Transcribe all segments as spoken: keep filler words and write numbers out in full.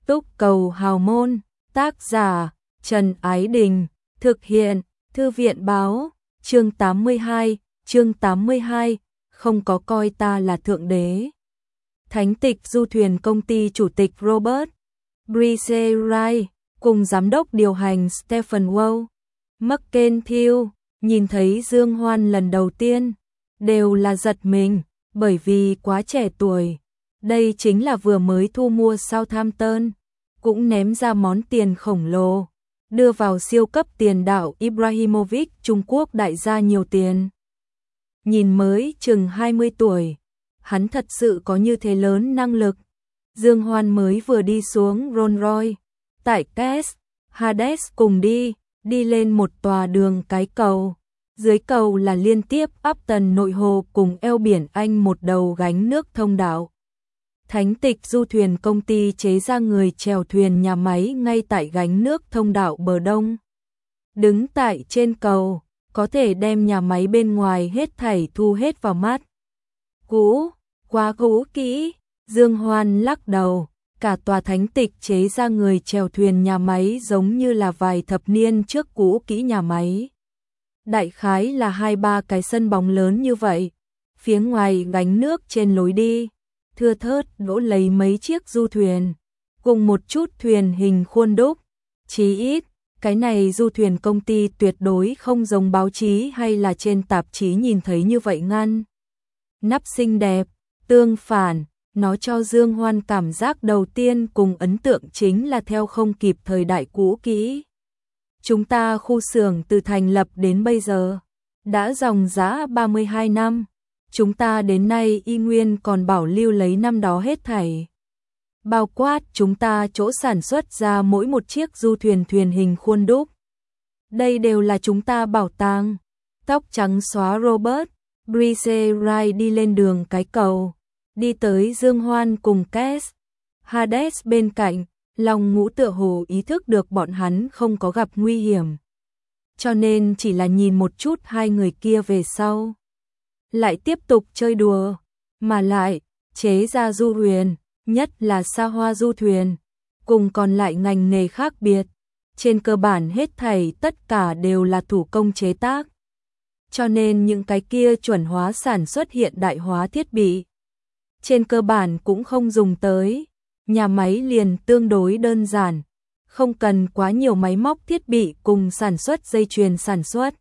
Túc Cầu Hào Môn, tác giả Trần Ái Đình, thực hiện Thư viện Báo, chương tám mươi hai, chương tám mươi hai, không có coi ta là thượng đế. Thánh tịch du thuyền công ty chủ tịch Robert Bruce Wright cùng giám đốc điều hành Stephen Wow McKenzie nhìn thấy Dương Hoan lần đầu tiên, đều là giật mình, bởi vì quá trẻ tuổi. Đây chính là vừa mới thu mua Southampton, cũng ném ra món tiền khổng lồ, đưa vào siêu cấp tiền đạo Ibrahimovic Trung Quốc đại gia nhiều tiền. Nhìn mới chừng hai mươi tuổi, hắn thật sự có như thế lớn năng lực. Dương Hoan mới vừa đi xuống Rolls Royce, tại Kes, Hades cùng đi, đi lên một tòa đường cái cầu. Dưới cầu là liên tiếp Upton nội hồ cùng eo biển Anh một đầu gánh nước thông đạo. Thánh tịch du thuyền công ty chế ra người chèo thuyền nhà máy ngay tại gánh nước thông đạo bờ đông. Đứng tại trên cầu, có thể đem nhà máy bên ngoài hết thảy thu hết vào mắt. Cũ, quá cũ kỹ, Dương Hoan lắc đầu, cả tòa thánh tịch chế ra người chèo thuyền nhà máy giống như là vài thập niên trước cũ kỹ nhà máy. Đại khái là hai ba cái sân bóng lớn như vậy, phía ngoài gánh nước trên lối đi, thưa thớt đỗ lấy mấy chiếc du thuyền, cùng một chút thuyền hình khuôn đúc. Chí ít, cái này du thuyền công ty tuyệt đối không giống báo chí hay là trên tạp chí nhìn thấy như vậy ngăn. Nắp xinh đẹp, tương phản, nó cho Dương Hoan cảm giác đầu tiên cùng ấn tượng chính là theo không kịp thời đại cũ kỹ. Chúng ta khu xưởng từ thành lập đến bây giờ, đã dòng dã ba mươi hai năm, chúng ta đến nay y nguyên còn bảo lưu lấy năm đó hết thảy. Bao quát chúng ta chỗ sản xuất ra mỗi một chiếc du thuyền thuyền hình khuôn đúc. Đây đều là chúng ta bảo tàng. Tóc trắng xóa Robert Bruce Wright đi lên đường cái cầu, đi tới Dương Hoan cùng Kes, Hades bên cạnh, lòng ngũ tựa hồ ý thức được bọn hắn không có gặp nguy hiểm. Cho nên chỉ là nhìn một chút hai người kia về sau. Lại tiếp tục chơi đùa, mà lại, chế ra du thuyền, nhất là xa hoa du thuyền, cùng còn lại ngành nghề khác biệt. Trên cơ bản hết thảy tất cả đều là thủ công chế tác. Cho nên những cái kia chuẩn hóa sản xuất hiện đại hóa thiết bị, trên cơ bản cũng không dùng tới. Nhà máy liền tương đối đơn giản, không cần quá nhiều máy móc thiết bị cùng sản xuất dây chuyền sản xuất.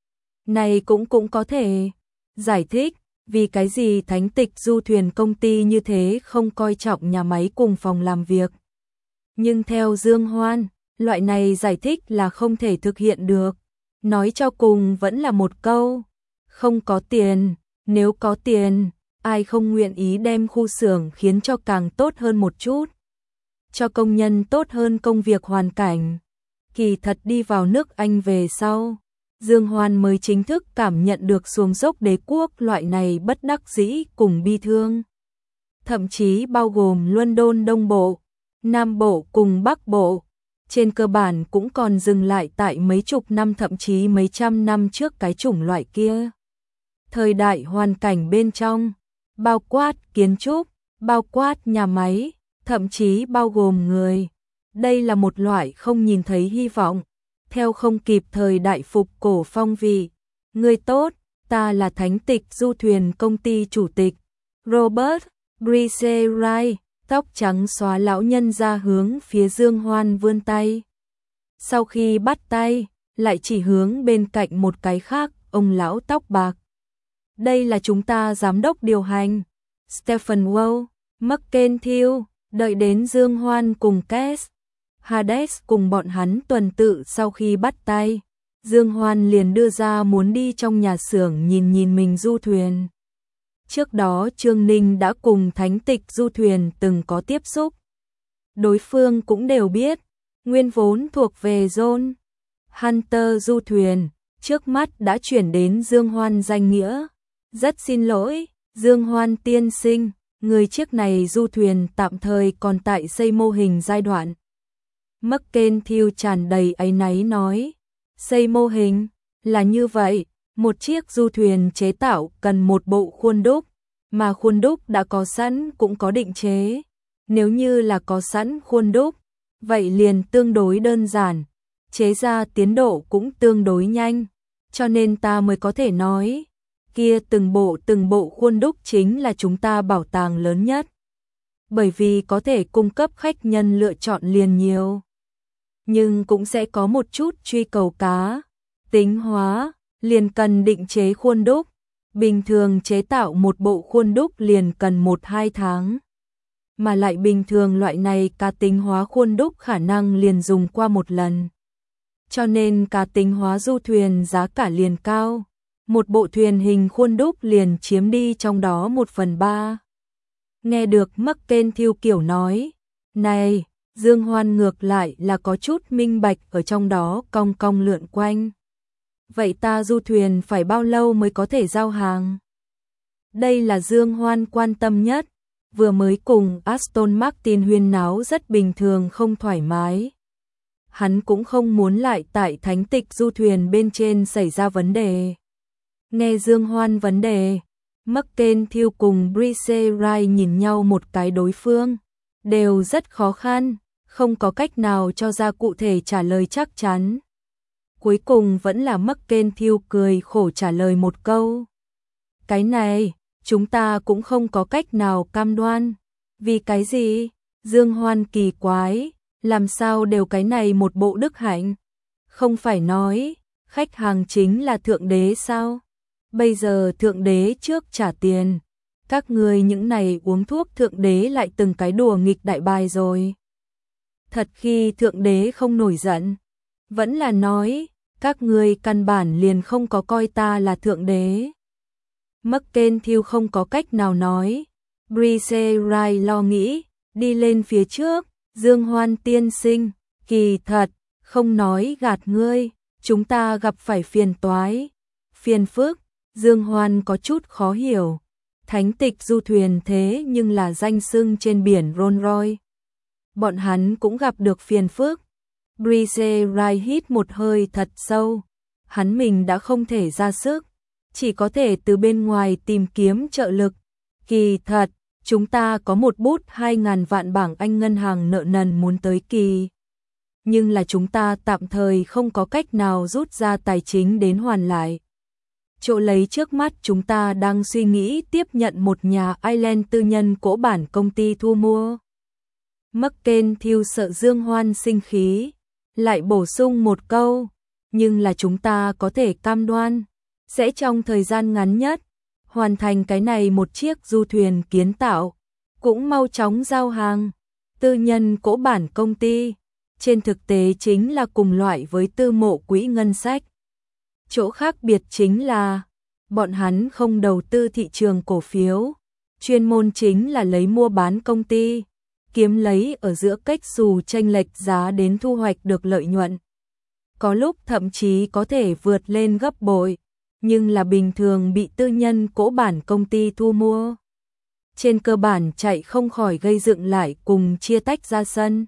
Này cũng cũng có thể giải thích vì cái gì thánh tịch du thuyền công ty như thế không coi trọng nhà máy cùng phòng làm việc. Nhưng theo Dương Hoan, loại này giải thích là không thể thực hiện được. Nói cho cùng vẫn là một câu, không có tiền, nếu có tiền, ai không nguyện ý đem khu xưởng khiến cho càng tốt hơn một chút, cho công nhân tốt hơn công việc hoàn cảnh. Kỳ thật đi vào nước Anh về sau, Dương Hoan mới chính thức cảm nhận được xuống dốc đế quốc loại này bất đắc dĩ cùng bi thương. Thậm chí bao gồm London Đông Bộ, Nam Bộ cùng Bắc Bộ, trên cơ bản cũng còn dừng lại tại mấy chục năm thậm chí mấy trăm năm trước cái chủng loại kia. Thời đại hoàn cảnh bên trong, bao quát kiến trúc, bao quát nhà máy, thậm chí bao gồm người. Đây là một loại không nhìn thấy hy vọng, theo không kịp thời đại phục cổ phong vị. Người tốt, ta là thánh tịch du thuyền công ty chủ tịch Robert Bruce Wright, tóc trắng xóa lão nhân ra hướng phía Dương Hoan vươn tay. Sau khi bắt tay, lại chỉ hướng bên cạnh một cái khác, ông lão tóc bạc. Đây là chúng ta giám đốc điều hành, Stephen Wow McKenzie. Đợi đến Dương Hoan cùng Kes, Hades cùng bọn hắn tuần tự sau khi bắt tay, Dương Hoan liền đưa ra muốn đi trong nhà xưởng nhìn nhìn mình du thuyền. Trước đó Trương Ninh đã cùng thánh tịch du thuyền từng có tiếp xúc. Đối phương cũng đều biết, nguyên vốn thuộc về John Hunter du thuyền, trước mắt đã chuyển đến Dương Hoan danh nghĩa. Rất xin lỗi, Dương Hoan tiên sinh, người chiếc này du thuyền tạm thời còn tại xây mô hình giai đoạn. McKenzie tràn đầy áy náy nói, xây mô hình, là như vậy, một chiếc du thuyền chế tạo cần một bộ khuôn đúc, mà khuôn đúc đã có sẵn cũng có định chế. Nếu như là có sẵn khuôn đúc, vậy liền tương đối đơn giản, chế ra tiến độ cũng tương đối nhanh, cho nên ta mới có thể nói, kia từng bộ từng bộ khuôn đúc chính là chúng ta bảo tàng lớn nhất. Bởi vì có thể cung cấp khách nhân lựa chọn liền nhiều. Nhưng cũng sẽ có một chút truy cầu cá, tính hóa, liền cần định chế khuôn đúc. Bình thường chế tạo một bộ khuôn đúc liền cần một hai tháng. Mà lại bình thường loại này cá tính hóa khuôn đúc khả năng liền dùng qua một lần. Cho nên cá tính hóa du thuyền giá cả liền cao. Một bộ thuyền hình khuôn đúc liền chiếm đi trong đó một phần ba. Nghe được Mercantile kiểu nói, này, Dương Hoan ngược lại là có chút minh bạch ở trong đó cong cong lượn quanh. Vậy ta du thuyền phải bao lâu mới có thể giao hàng? Đây là Dương Hoan quan tâm nhất, vừa mới cùng Aston Martin huyên náo rất bình thường không thoải mái. Hắn cũng không muốn lại tại thánh tịch du thuyền bên trên xảy ra vấn đề. Nghe Dương Hoan vấn đề, Mercantile cùng Brice Wright nhìn nhau một cái đối phương, đều rất khó khăn, không có cách nào cho ra cụ thể trả lời chắc chắn. Cuối cùng vẫn là Mercantile cười khổ trả lời một câu. Cái này, chúng ta cũng không có cách nào cam đoan. Vì cái gì? Dương Hoan kỳ quái, làm sao đều cái này một bộ đức hạnh? Không phải nói, khách hàng chính là thượng đế sao? Bây giờ thượng đế trước trả tiền, các người những này uống thuốc thượng đế lại từng cái đùa nghịch đại bài rồi. Thật khi thượng đế không nổi giận, vẫn là nói, các người căn bản liền không có coi ta là thượng đế. Mercantile không có cách nào nói, Brice Wright lo nghĩ, đi lên phía trước, Dương Hoan tiên sinh, kỳ thật, không nói gạt ngươi, chúng ta gặp phải phiền toái, phiền phức. Dương Hoan có chút khó hiểu, thánh tịch du thuyền thế nhưng là danh xưng trên biển Rolls-Royce. Bọn hắn cũng gặp được phiền phức. Brice Wright hít một hơi thật sâu, hắn mình đã không thể ra sức, chỉ có thể từ bên ngoài tìm kiếm trợ lực. Kỳ thật, chúng ta có một bút hai ngàn vạn bảng Anh ngân hàng nợ nần muốn tới kỳ. Nhưng là chúng ta tạm thời không có cách nào rút ra tài chính đến hoàn lại. Chỗ lấy trước mắt chúng ta đang suy nghĩ tiếp nhận một nhà Ireland tư nhân cổ bản công ty thu mua. Mercantile sợ Dương Hoan sinh khí, lại bổ sung một câu, nhưng là chúng ta có thể cam đoan, sẽ trong thời gian ngắn nhất, hoàn thành cái này một chiếc du thuyền kiến tạo, cũng mau chóng giao hàng. Tư nhân cổ bản công ty, trên thực tế chính là cùng loại với tư mộ quỹ ngân sách. Chỗ khác biệt chính là, bọn hắn không đầu tư thị trường cổ phiếu, chuyên môn chính là lấy mua bán công ty, kiếm lấy ở giữa cách xù chênh lệch giá đến thu hoạch được lợi nhuận. Có lúc thậm chí có thể vượt lên gấp bội, nhưng là bình thường bị tư nhân cổ bản công ty thu mua. Trên cơ bản chạy không khỏi gây dựng lại cùng chia tách ra sân.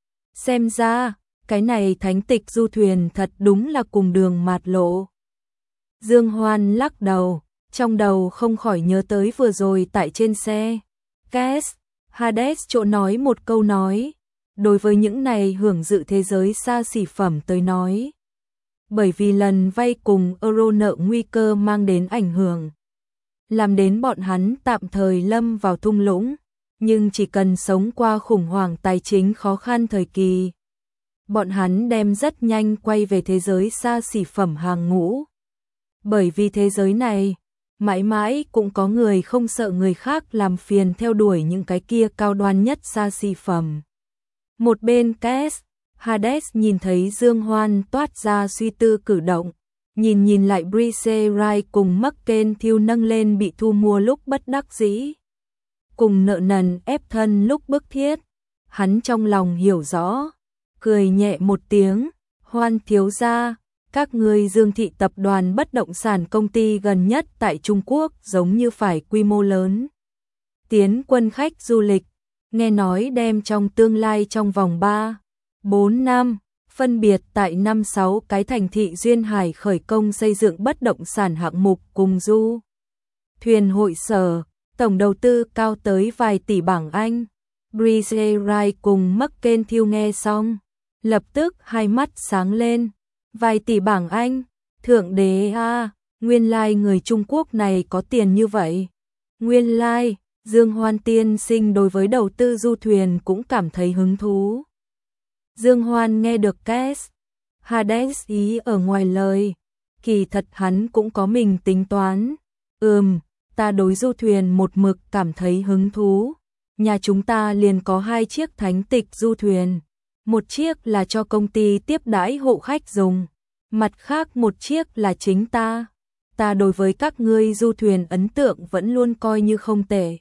Xem ra, cái này thánh tịch du thuyền thật đúng là cùng đường mạt lộ. Dương Hoan lắc đầu, trong đầu không khỏi nhớ tới vừa rồi tại trên xe. Kes, Hades chỗ nói một câu nói, đối với những này hưởng dự thế giới xa xỉ phẩm tới nói. Bởi vì lần vay cùng euro nợ nguy cơ mang đến ảnh hưởng, làm đến bọn hắn tạm thời lâm vào thung lũng, nhưng chỉ cần sống qua khủng hoảng tài chính khó khăn thời kỳ, bọn hắn đem rất nhanh quay về thế giới xa xỉ phẩm hàng ngũ. Bởi vì thế giới này, mãi mãi cũng có người không sợ người khác làm phiền theo đuổi những cái kia cao đoan nhất xa xỉ phẩm. Một bên Kes, Hades nhìn thấy Dương Hoan toát ra suy tư cử động, nhìn nhìn lại Brice Wright cùng Mercantile nâng lên bị thu mua lúc bất đắc dĩ, cùng nợ nần ép thân lúc bức thiết, hắn trong lòng hiểu rõ, cười nhẹ một tiếng, Hoan thiếu gia, các ngươi Dương thị tập đoàn bất động sản công ty gần nhất tại Trung Quốc giống như phải quy mô lớn. Tiến quân khách du lịch, nghe nói đem trong tương lai trong vòng ba, bốn năm, phân biệt tại năm sáu cái thành thị duyên hải khởi công xây dựng bất động sản hạng mục cùng du thuyền hội sở, tổng đầu tư cao tới vài tỷ bảng Anh. Breeze Wright cùng McKenzie nghe xong, lập tức hai mắt sáng lên. Vài tỷ bảng Anh, thượng đế a, nguyên lai like người Trung Quốc này có tiền như vậy. Nguyên lai, like, Dương Hoan tiên sinh đối với đầu tư du thuyền cũng cảm thấy hứng thú. Dương Hoan nghe được Cass Hades ý ở ngoài lời, kỳ thật hắn cũng có mình tính toán. Ừm, ta đối du thuyền một mực cảm thấy hứng thú. Nhà chúng ta liền có hai chiếc thánh tịch du thuyền. Một chiếc là cho công ty tiếp đãi hộ khách dùng, mặt khác một chiếc là chính ta. Ta đối với các ngươi du thuyền ấn tượng vẫn luôn coi như không tệ.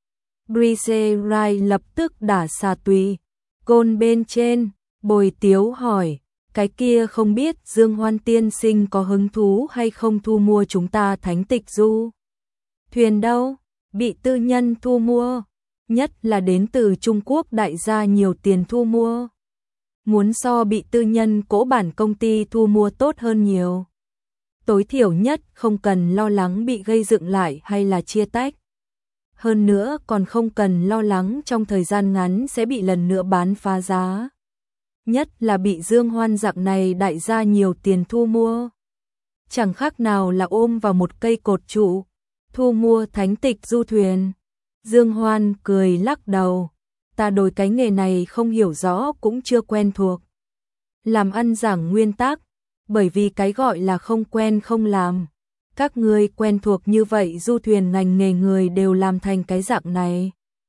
Breeze Wright lập tức đả xà tùy. Côn bên trên, Bồi Tiếu hỏi, cái kia không biết Dương Hoan tiên sinh có hứng thú hay không thu mua chúng ta thánh tịch du thuyền đâu? Bị tư nhân thu mua, nhất là đến từ Trung Quốc đại gia nhiều tiền thu mua. Muốn so bị tư nhân cỗ bản công ty thu mua tốt hơn nhiều. Tối thiểu nhất không cần lo lắng bị gây dựng lại hay là chia tách. Hơn nữa còn không cần lo lắng trong thời gian ngắn sẽ bị lần nữa bán phá giá. Nhất là bị Dương Hoan dạng này đại gia nhiều tiền thu mua. Chẳng khác nào là ôm vào một cây cột trụ, thu mua thánh tịch du thuyền. Dương Hoan cười lắc đầu, ta đối cái nghề này không hiểu rõ cũng chưa quen thuộc. Làm ăn giảng nguyên tắc, bởi vì cái gọi là không quen không làm. Các ngươi quen thuộc như vậy du thuyền ngành nghề người đều làm thành cái dạng này.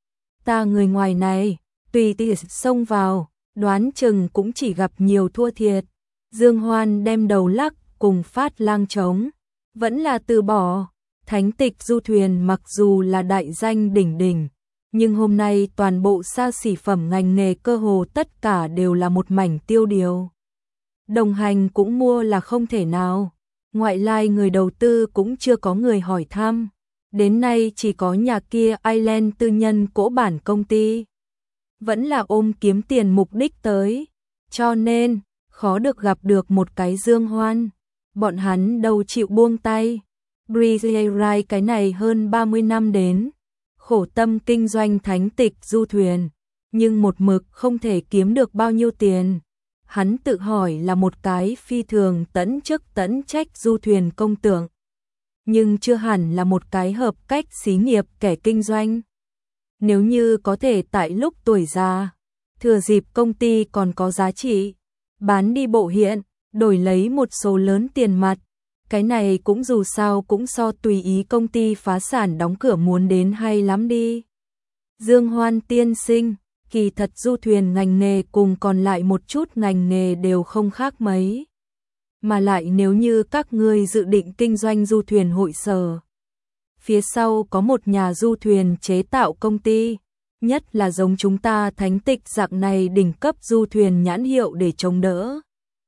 Ta người ngoài này, tùy tiện xông vào, đoán chừng cũng chỉ gặp nhiều thua thiệt. Dương Hoan đem đầu lắc cùng Phát Lang trống, vẫn là từ bỏ. Thánh tịch du thuyền mặc dù là đại danh đỉnh đỉnh, nhưng hôm nay toàn bộ xa xỉ phẩm ngành nghề cơ hồ tất cả đều là một mảnh tiêu điều. Đồng hành cũng mua là không thể nào, ngoại lai người đầu tư cũng chưa có người hỏi thăm, đến nay chỉ có nhà kia Island tư nhân cỗ bản công ty. Vẫn là ôm kiếm tiền mục đích tới, cho nên khó được gặp được một cái Dương Hoan, bọn hắn đâu chịu buông tay. Breeze Wright cái này hơn ba mươi năm đến, khổ tâm kinh doanh thánh tịch du thuyền, nhưng một mực không thể kiếm được bao nhiêu tiền. Hắn tự hỏi là một cái phi thường tẫn chức tẫn trách du thuyền công tượng, nhưng chưa hẳn là một cái hợp cách xí nghiệp kẻ kinh doanh. Nếu như có thể tại lúc tuổi già, thừa dịp công ty còn có giá trị, bán đi bộ hiện, đổi lấy một số lớn tiền mặt, cái này cũng dù sao cũng so tùy ý công ty phá sản đóng cửa muốn đến hay lắm đi. Dương Hoan tiên sinh, kỳ thật du thuyền ngành nghề cùng còn lại một chút ngành nghề đều không khác mấy. Mà lại nếu như các ngươi dự định kinh doanh du thuyền hội sở, phía sau có một nhà du thuyền chế tạo công ty, nhất là giống chúng ta thánh tịch dạng này đỉnh cấp du thuyền nhãn hiệu để chống đỡ.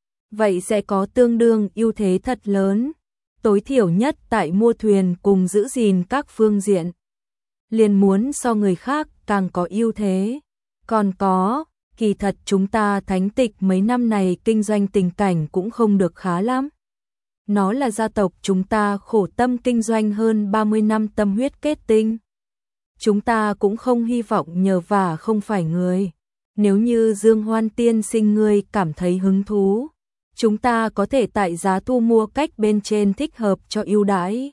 Vậy sẽ có tương đương ưu thế thật lớn, tối thiểu nhất tại mua thuyền cùng giữ gìn các phương diện. Liền muốn so người khác càng có ưu thế. Còn có, kỳ thật chúng ta thánh tịch mấy năm này kinh doanh tình cảnh cũng không được khá lắm. Nó là gia tộc chúng ta khổ tâm kinh doanh hơn ba mươi năm tâm huyết kết tinh. Chúng ta cũng không hy vọng nhờ vả không phải người. Nếu như Dương Hoan tiên sinh ngươi cảm thấy hứng thú, chúng ta có thể tại giá thu mua cách bên trên thích hợp cho ưu đãi.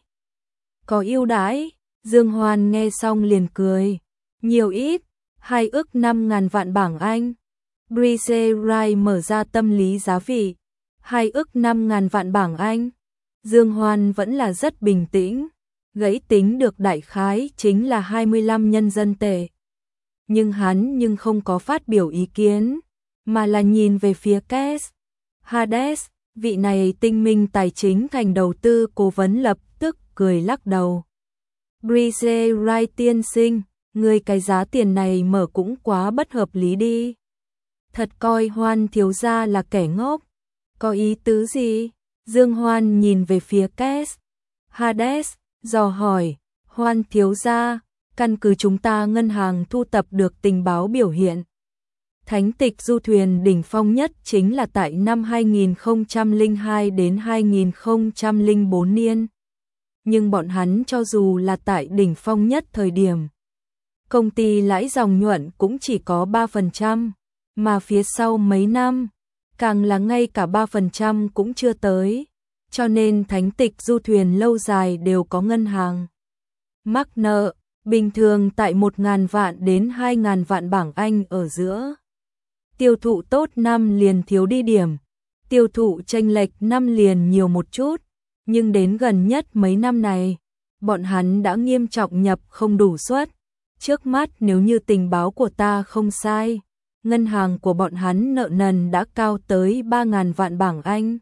Có ưu đãi? Dương Hoan nghe xong liền cười. Nhiều ít? Hai ức năm ngàn vạn bảng Anh. Breeze Wright mở ra tâm lý giá vị. Hai ức năm ngàn vạn bảng Anh. Dương Hoan vẫn là rất bình tĩnh. Gãy tính được đại khái chính là hai mươi lăm nhân dân tệ. Nhưng hắn nhưng không có phát biểu ý kiến, mà là nhìn về phía Cass Hades, vị này tinh minh tài chính thành đầu tư cố vấn lập tức cười lắc đầu. Breeze Wright tiên sinh, người cái giá tiền này mở cũng quá bất hợp lý đi. Thật coi Hoan thiếu gia là kẻ ngốc. Có ý tứ gì? Dương Hoan nhìn về phía Cass Hades, dò hỏi, Hoan thiếu gia, căn cứ chúng ta ngân hàng thu tập được tình báo biểu hiện. Thánh tịch du thuyền đỉnh phong nhất chính là tại năm hai nghìn không trăm lẻ hai đến hai nghìn không trăm lẻ bốn niên. Nhưng bọn hắn cho dù là tại đỉnh phong nhất thời điểm, công ty lãi dòng nhuận cũng chỉ có ba phần trăm, mà phía sau mấy năm, càng là ngay cả ba phần trăm cũng chưa tới, cho nên thánh tịch du thuyền lâu dài đều có ngân hàng mắc nợ, bình thường tại một nghìn vạn đến hai nghìn vạn bảng Anh ở giữa. Tiêu thụ tốt năm liền thiếu đi điểm, tiêu thụ chênh lệch năm liền nhiều một chút, nhưng đến gần nhất mấy năm này, bọn hắn đã nghiêm trọng nhập không đủ suất. Trước mắt nếu như tình báo của ta không sai, ngân hàng của bọn hắn nợ nần đã cao tới ba nghìn vạn bảng Anh.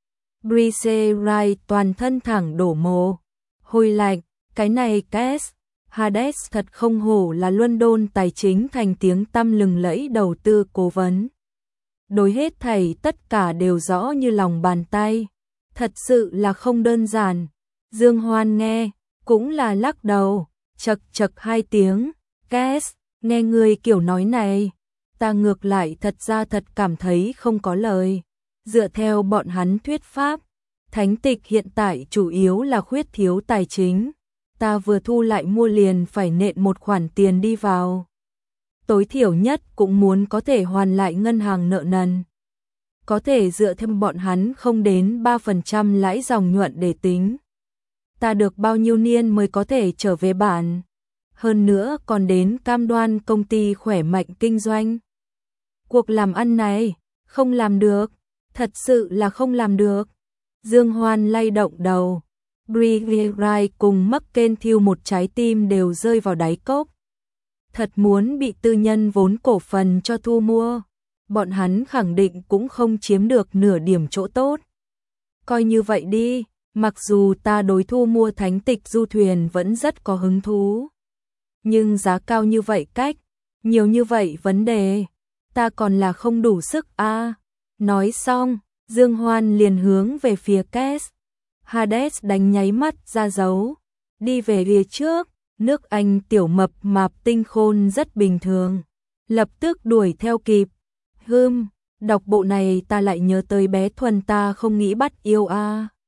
Brice Wright toàn thân thẳng đổ mồ hôi lạnh, cái này Cass Hades thật không hổ là London tài chính thành tiếng tăm lừng lẫy đầu tư cố vấn. Đối hết thảy tất cả đều rõ như lòng bàn tay, thật sự là không đơn giản. Dương Hoan nghe, cũng là lắc đầu, chật chật hai tiếng, Cass, nghe người kiểu nói này, ta ngược lại thật ra thật cảm thấy không có lời. Dựa theo bọn hắn thuyết pháp, thánh tịch hiện tại chủ yếu là khuyết thiếu tài chính, ta vừa thu lại mua liền phải nện một khoản tiền đi vào. Tối thiểu nhất cũng muốn có thể hoàn lại ngân hàng nợ nần. Có thể dựa theo bọn hắn không đến ba phần trăm lãi dòng nhuận để tính. Ta được bao nhiêu niên mới có thể trở về bản. Hơn nữa còn đến cam đoan công ty khỏe mạnh kinh doanh. Cuộc làm ăn này, không làm được, thật sự là không làm được. Dương Hoan lay động đầu. Brigitte cùng McKenzie một trái tim đều rơi vào đáy cốc. Thật muốn bị tư nhân vốn cổ phần cho thu mua, bọn hắn khẳng định cũng không chiếm được nửa điểm chỗ tốt. Coi như vậy đi, mặc dù ta đối thu mua thánh tịch du thuyền vẫn rất có hứng thú, nhưng giá cao như vậy cách, nhiều như vậy vấn đề, ta còn là không đủ sức a. À. Nói xong, Dương Hoan liền hướng về phía Cass. Hades đánh nháy mắt ra dấu, đi về phía trước, nước Anh tiểu mập mạp tinh khôn rất bình thường, lập tức đuổi theo kịp. Hừm, đọc bộ này ta lại nhớ tới bé Thuần ta không nghĩ bắt yêu a. À.